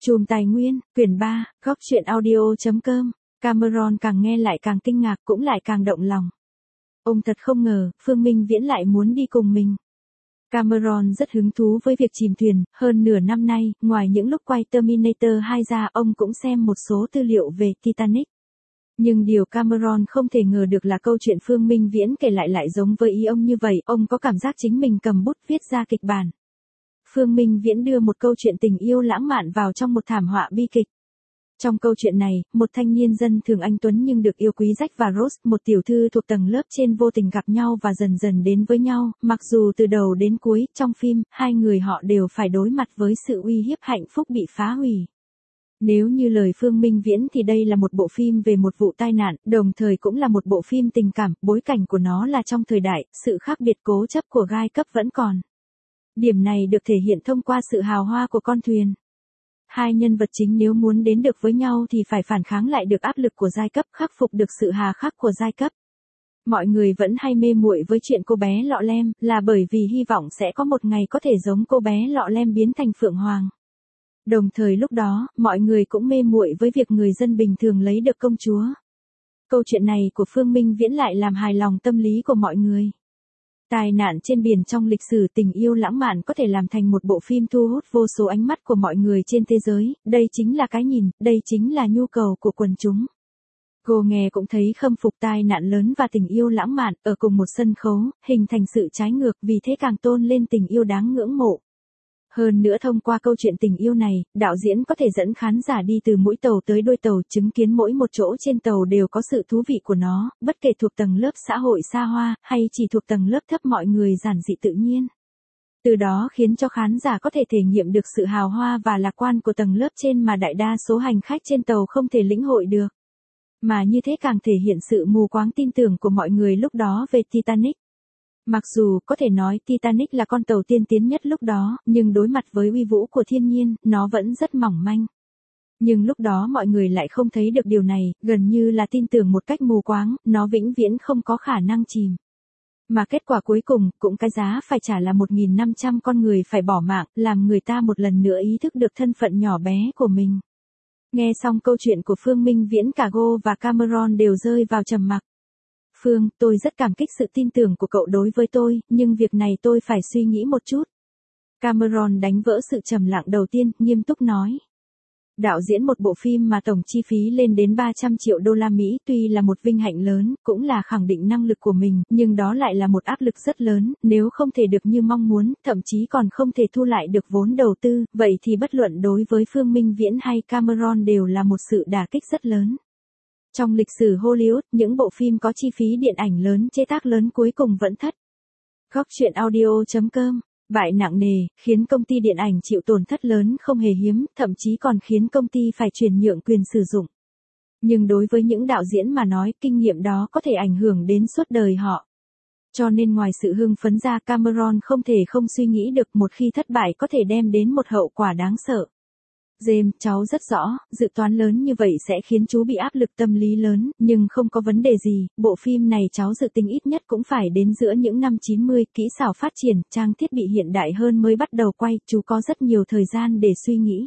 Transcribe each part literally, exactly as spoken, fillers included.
Chùm Tài Nguyên, quyển ba, góc truyện audio.com, Cameron càng nghe lại càng kinh ngạc cũng lại càng động lòng. Ông thật không ngờ, Phương Minh Viễn lại muốn đi cùng mình. Cameron rất hứng thú với việc chìm thuyền, hơn nửa năm nay, ngoài những lúc quay Terminator hai ra ông cũng xem một số tư liệu về Titanic. Nhưng điều Cameron không thể ngờ được là câu chuyện Phương Minh Viễn kể lại lại giống với ý ông như vậy, ông có cảm giác chính mình cầm bút viết ra kịch bản. Phương Minh Viễn đưa một câu chuyện tình yêu lãng mạn vào trong một thảm họa bi kịch. Trong câu chuyện này, một thanh niên dân thường anh tuấn nhưng được yêu quý Jack và Rose, một tiểu thư thuộc tầng lớp trên vô tình gặp nhau và dần dần đến với nhau, mặc dù từ đầu đến cuối, trong phim, hai người họ đều phải đối mặt với sự uy hiếp hạnh phúc bị phá hủy. Nếu như lời Phương Minh Viễn thì đây là một bộ phim về một vụ tai nạn, đồng thời cũng là một bộ phim tình cảm, bối cảnh của nó là trong thời đại, sự khác biệt cố chấp của giai cấp vẫn còn. Điểm này được thể hiện thông qua sự hào hoa của con thuyền. Hai nhân vật chính nếu muốn đến được với nhau thì phải phản kháng lại được áp lực của giai cấp, khắc phục được sự hà khắc của giai cấp. Mọi người vẫn hay mê muội với chuyện cô bé lọ lem, là bởi vì hy vọng sẽ có một ngày có thể giống cô bé lọ lem biến thành Phượng Hoàng. Đồng thời lúc đó, mọi người cũng mê muội với việc người dân bình thường lấy được công chúa. Câu chuyện này của Phương Minh Viễn lại làm hài lòng tâm lý của mọi người. Tai nạn trên biển trong lịch sử tình yêu lãng mạn có thể làm thành một bộ phim thu hút vô số ánh mắt của mọi người trên thế giới, đây chính là cái nhìn, đây chính là nhu cầu của quần chúng. Cô nghe cũng thấy khâm phục tai nạn lớn và tình yêu lãng mạn, ở cùng một sân khấu, hình thành sự trái ngược, vì thế càng tôn lên tình yêu đáng ngưỡng mộ. Hơn nữa thông qua câu chuyện tình yêu này, đạo diễn có thể dẫn khán giả đi từ mũi tàu tới đuôi tàu, chứng kiến mỗi một chỗ trên tàu đều có sự thú vị của nó, bất kể thuộc tầng lớp xã hội xa hoa, hay chỉ thuộc tầng lớp thấp mọi người giản dị tự nhiên. Từ đó khiến cho khán giả có thể thể nghiệm được sự hào hoa và lạc quan của tầng lớp trên mà đại đa số hành khách trên tàu không thể lĩnh hội được. Mà như thế càng thể hiện sự mù quáng tin tưởng của mọi người lúc đó về Titanic. Mặc dù có thể nói Titanic là con tàu tiên tiến nhất lúc đó, nhưng đối mặt với uy vũ của thiên nhiên, nó vẫn rất mỏng manh. Nhưng lúc đó mọi người lại không thấy được điều này, gần như là tin tưởng một cách mù quáng, nó vĩnh viễn không có khả năng chìm. Mà kết quả cuối cùng, cũng cái giá phải trả là một nghìn năm trăm con người phải bỏ mạng, làm người ta một lần nữa ý thức được thân phận nhỏ bé của mình. Nghe xong câu chuyện của Phương Minh Viễn, cả Go và Cameron đều rơi vào trầm mặc. Phương, tôi rất cảm kích sự tin tưởng của cậu đối với tôi, nhưng việc này tôi phải suy nghĩ một chút. Cameron đánh vỡ sự trầm lặng đầu tiên, nghiêm túc nói. Đạo diễn một bộ phim mà tổng chi phí lên đến ba trăm triệu đô la Mỹ tuy là một vinh hạnh lớn, cũng là khẳng định năng lực của mình, nhưng đó lại là một áp lực rất lớn, nếu không thể được như mong muốn, thậm chí còn không thể thu lại được vốn đầu tư, vậy thì bất luận đối với Phương Minh Viễn hay Cameron đều là một sự đả kích rất lớn. Trong lịch sử Hollywood, những bộ phim có chi phí điện ảnh lớn, chế tác lớn cuối cùng vẫn thất. Góc truyện audio.com, bại nặng nề, khiến công ty điện ảnh chịu tổn thất lớn không hề hiếm, thậm chí còn khiến công ty phải chuyển nhượng quyền sử dụng. Nhưng đối với những đạo diễn mà nói, kinh nghiệm đó có thể ảnh hưởng đến suốt đời họ. Cho nên ngoài sự hưng phấn ra, Cameron không thể không suy nghĩ được một khi thất bại có thể đem đến một hậu quả đáng sợ. James, cháu rất rõ, dự toán lớn như vậy sẽ khiến chú bị áp lực tâm lý lớn, nhưng không có vấn đề gì, bộ phim này cháu dự tính ít nhất cũng phải đến giữa những năm chín mươi, kỹ xảo phát triển, trang thiết bị hiện đại hơn mới bắt đầu quay, chú có rất nhiều thời gian để suy nghĩ.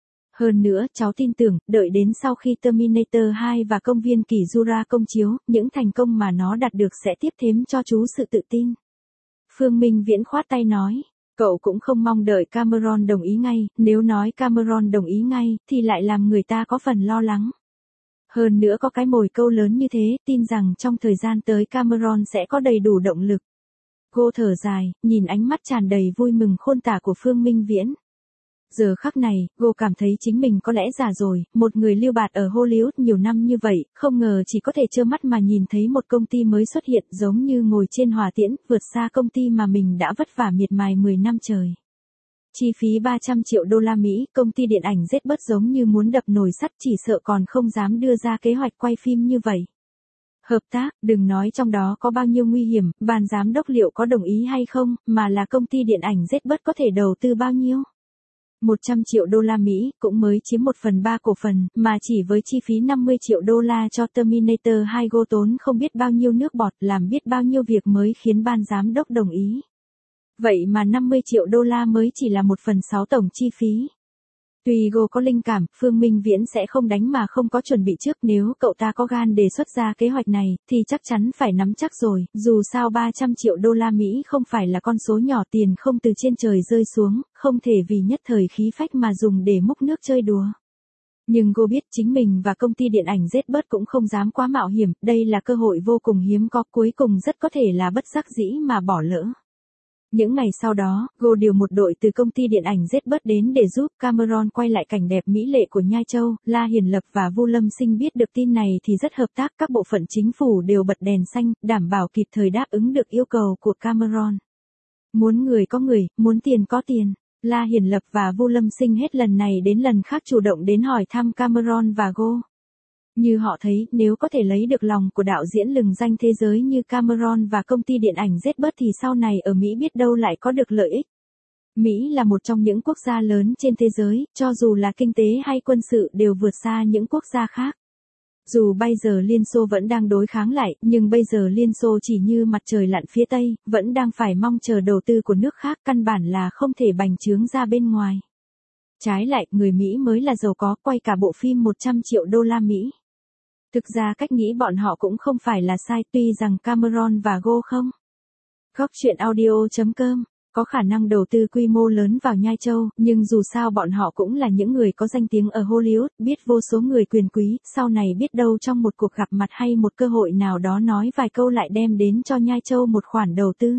Hơn nữa, cháu tin tưởng, đợi đến sau khi Terminator hai và Công viên Kỳ Jura công chiếu, những thành công mà nó đạt được sẽ tiếp thêm cho chú sự tự tin. Phương Minh Viễn khoát tay nói. Cậu cũng không mong đợi Cameron đồng ý ngay, nếu nói Cameron đồng ý ngay, thì lại làm người ta có phần lo lắng. Hơn nữa có cái mồi câu lớn như thế, tin rằng trong thời gian tới Cameron sẽ có đầy đủ động lực. Cô thở dài, nhìn ánh mắt tràn đầy vui mừng khôn tả của Phương Minh Viễn. Giờ khắc này, cô cảm thấy chính mình có lẽ già rồi, một người lưu bạt ở Hollywood nhiều năm như vậy, không ngờ chỉ có thể trơ mắt mà nhìn thấy một công ty mới xuất hiện giống như ngồi trên hỏa tiễn, vượt xa công ty mà mình đã vất vả miệt mài mười năm trời. Chi phí ba trăm triệu đô la Mỹ, công ty điện ảnh Zbud giống như muốn đập nồi sắt, chỉ sợ còn không dám đưa ra kế hoạch quay phim như vậy. Hợp tác, đừng nói trong đó có bao nhiêu nguy hiểm, ban giám đốc liệu có đồng ý hay không, mà là công ty điện ảnh Zbud có thể đầu tư bao nhiêu. một trăm triệu đô la Mỹ, cũng mới chiếm một phần ba cổ phần, mà chỉ với chi phí năm mươi triệu đô la cho Terminator hai Go tốn không biết bao nhiêu nước bọt, làm biết bao nhiêu việc mới khiến ban giám đốc đồng ý. Vậy mà năm mươi triệu đô la mới chỉ là một phần sáu tổng chi phí. Tuy Go có linh cảm, Phương Minh Viễn sẽ không đánh mà không có chuẩn bị trước, nếu cậu ta có gan đề xuất ra kế hoạch này, thì chắc chắn phải nắm chắc rồi, dù sao ba trăm triệu đô la Mỹ không phải là con số nhỏ, tiền không từ trên trời rơi xuống, không thể vì nhất thời khí phách mà dùng để múc nước chơi đùa. Nhưng Go biết chính mình và công ty điện ảnh Zbird cũng không dám quá mạo hiểm, đây là cơ hội vô cùng hiếm có, cuối cùng rất có thể là bất đắc dĩ mà bỏ lỡ. Những ngày sau đó, Go điều một đội từ công ty điện ảnh Zbird đến để giúp Cameron quay lại cảnh đẹp mỹ lệ của Nhai Châu. La Hiền Lập và Vu Lâm Sinh biết được tin này thì rất hợp tác, các bộ phận chính phủ đều bật đèn xanh, đảm bảo kịp thời đáp ứng được yêu cầu của Cameron. Muốn người có người, muốn tiền có tiền. La Hiền Lập và Vu Lâm Sinh hết lần này đến lần khác chủ động đến hỏi thăm Cameron và Go. Như họ thấy, nếu có thể lấy được lòng của đạo diễn lừng danh thế giới như Cameron và công ty điện ảnh Zbird thì sau này ở Mỹ biết đâu lại có được lợi ích. Mỹ là một trong những quốc gia lớn trên thế giới, cho dù là kinh tế hay quân sự đều vượt xa những quốc gia khác. Dù bây giờ Liên Xô vẫn đang đối kháng lại, nhưng bây giờ Liên Xô chỉ như mặt trời lặn phía Tây, vẫn đang phải mong chờ đầu tư của nước khác, căn bản là không thể bành trướng ra bên ngoài. Trái lại, người Mỹ mới là giàu có, quay cả bộ phim một trăm triệu đô la Mỹ. Thực ra cách nghĩ bọn họ cũng không phải là sai, tuy rằng Cameron và Go không. Góc truyện audio chấm com có khả năng đầu tư quy mô lớn vào Nhai Châu, nhưng dù sao bọn họ cũng là những người có danh tiếng ở Hollywood, biết vô số người quyền quý, sau này biết đâu trong một cuộc gặp mặt hay một cơ hội nào đó nói vài câu lại đem đến cho Nhai Châu một khoản đầu tư.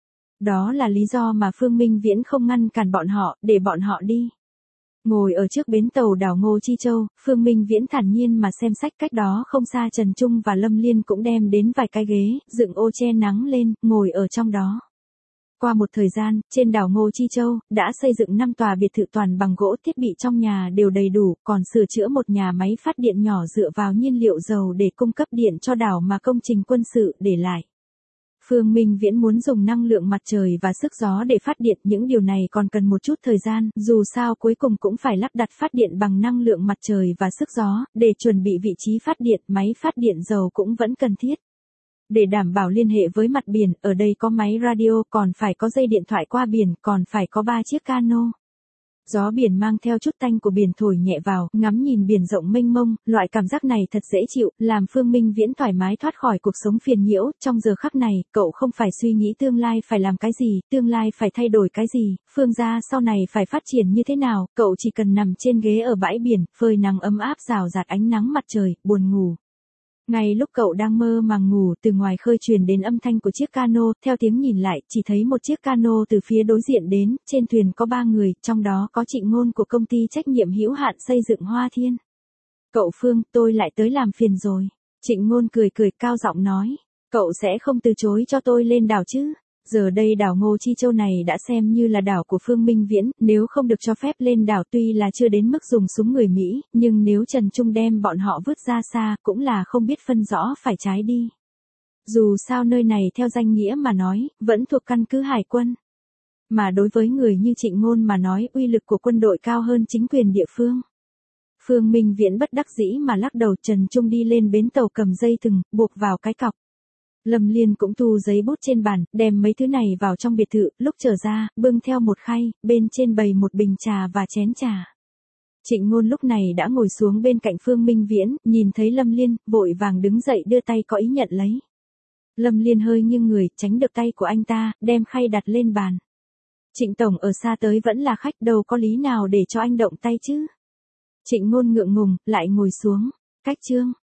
Đó là lý do mà Phương Minh Viễn không ngăn cản bọn họ, để bọn họ đi. Ngồi ở trước bến tàu đảo Ngô Chi Châu, Phương Minh Viễn thản nhiên mà xem sách, cách đó không xa Trần Trung và Lâm Liên cũng đem đến vài cái ghế, dựng ô che nắng lên, ngồi ở trong đó. Qua một thời gian, trên đảo Ngô Chi Châu, đã xây dựng năm tòa biệt thự toàn bằng gỗ, thiết bị trong nhà đều đầy đủ, còn sửa chữa một nhà máy phát điện nhỏ dựa vào nhiên liệu dầu để cung cấp điện cho đảo mà công trình quân sự để lại. Phương Minh Viễn muốn dùng năng lượng mặt trời và sức gió để phát điện, những điều này còn cần một chút thời gian, dù sao cuối cùng cũng phải lắp đặt phát điện bằng năng lượng mặt trời và sức gió, để chuẩn bị vị trí phát điện, máy phát điện dầu cũng vẫn cần thiết. Để đảm bảo liên hệ với mặt biển, ở đây có máy radio, còn phải có dây điện thoại qua biển, còn phải có ba chiếc cano. Gió biển mang theo chút tanh của biển thổi nhẹ vào, ngắm nhìn biển rộng mênh mông, loại cảm giác này thật dễ chịu, làm Phương Minh Viễn thoải mái thoát khỏi cuộc sống phiền nhiễu. Trong giờ khắc này, cậu không phải suy nghĩ tương lai phải làm cái gì, tương lai phải thay đổi cái gì, Phương gia sau này phải phát triển như thế nào, cậu chỉ cần nằm trên ghế ở bãi biển, phơi nắng ấm áp rào rạt ánh nắng mặt trời, buồn ngủ. Ngay lúc cậu đang mơ màng ngủ, từ ngoài khơi truyền đến âm thanh của chiếc cano, theo tiếng nhìn lại, chỉ thấy một chiếc cano từ phía đối diện đến, trên thuyền có ba người, trong đó có Trịnh Ngôn của công ty trách nhiệm hữu hạn xây dựng Hoa Thiên. Cậu Phương, tôi lại tới làm phiền rồi. Trịnh Ngôn cười cười cao giọng nói, cậu sẽ không từ chối cho tôi lên đảo chứ? Giờ đây đảo Ngô Chi Châu này đã xem như là đảo của Phương Minh Viễn, nếu không được cho phép lên đảo tuy là chưa đến mức dùng súng người Mỹ, nhưng nếu Trần Trung đem bọn họ vứt ra xa, cũng là không biết phân rõ phải trái đi. Dù sao nơi này theo danh nghĩa mà nói, vẫn thuộc căn cứ hải quân. Mà đối với người như Trịnh Ngôn mà nói, uy lực của quân đội cao hơn chính quyền địa phương. Phương Minh Viễn bất đắc dĩ mà lắc đầu. Trần Trung đi lên bến tàu cầm dây thừng, buộc vào cái cọc. Lâm Liên cũng thu giấy bút trên bàn, đem mấy thứ này vào trong biệt thự, lúc trở ra, bưng theo một khay, bên trên bày một bình trà và chén trà. Trịnh Ngôn lúc này đã ngồi xuống bên cạnh Phương Minh Viễn, nhìn thấy Lâm Liên, vội vàng đứng dậy đưa tay có ý nhận lấy. Lâm Liên hơi nghiêng người, tránh được tay của anh ta, đem khay đặt lên bàn. Trịnh Tổng ở xa tới vẫn là khách, đâu có lý nào để cho anh động tay chứ. Trịnh Ngôn ngượng ngùng, lại ngồi xuống. Cách chương.